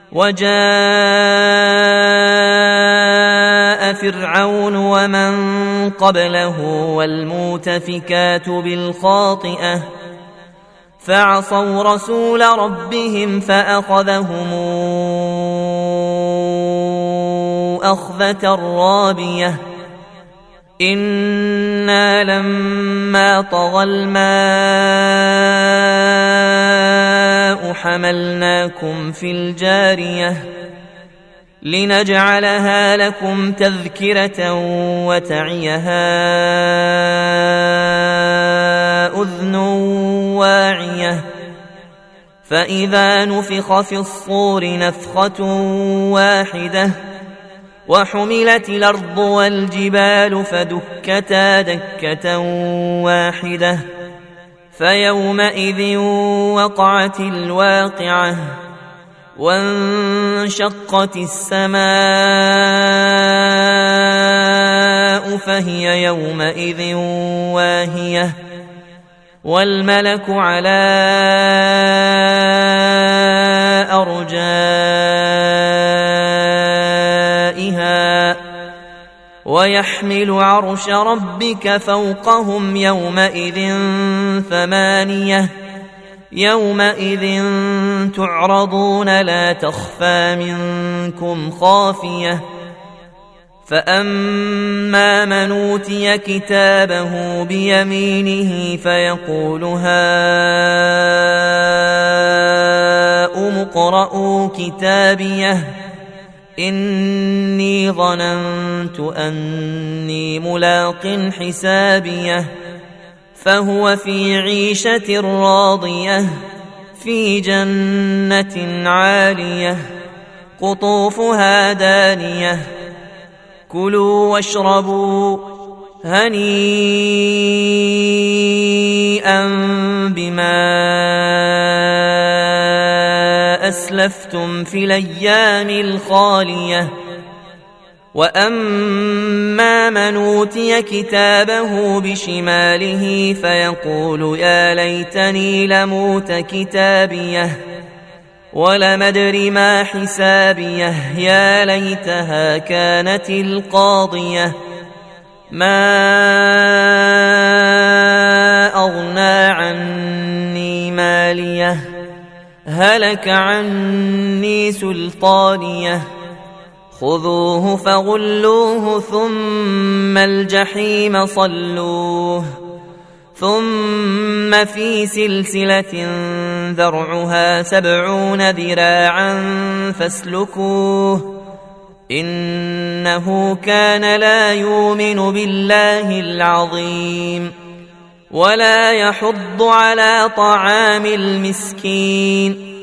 وجاء فرعون ومن قبله والمؤتفكات بالخاطئة فعصوا رسول ربهم فأخذهم أخذة رابية إنا لما طغى الماء حملناكم في الجارية لنجعلها لكم تذكرة وتعيها أذن واعية فإذا نفخ في الصور نفخة واحدة وحملت الأرض والجبال فدكتا دكة واحدة فيومئذ وقعت الواقعة وانشقت السماء فهي يومئذ واهية والملك على أرجائها ويحمل عرش ربك فوقهم يومئذ ثمانية يومئذ تعرضون لا تخفى منكم خافية فأما من أوتي كتابه بيمينه فيقول هاؤم اقرءوا كتابيه إني ظننت أني ملاق حسابيه فهو في عيشة راضية في جنة عالية قطوفها دانية كلوا واشربوا هنيئا بما أسلفتم في الأيام الخالية وأما من أوتي كتابه بشماله فيقول يا ليتني لموت كتابيه ولم أدر ما حسابيه يا ليتها كانت القاضية ما أغنى عني ماليه هلك عني سلطانيه خذوه فغلوه ثم الجحيم صلوه ثم في سلسلة ذرعها 70 ذراعا فاسلكوه إنه كان لا يؤمن بالله العظيم ولا يحض على طعام المسكين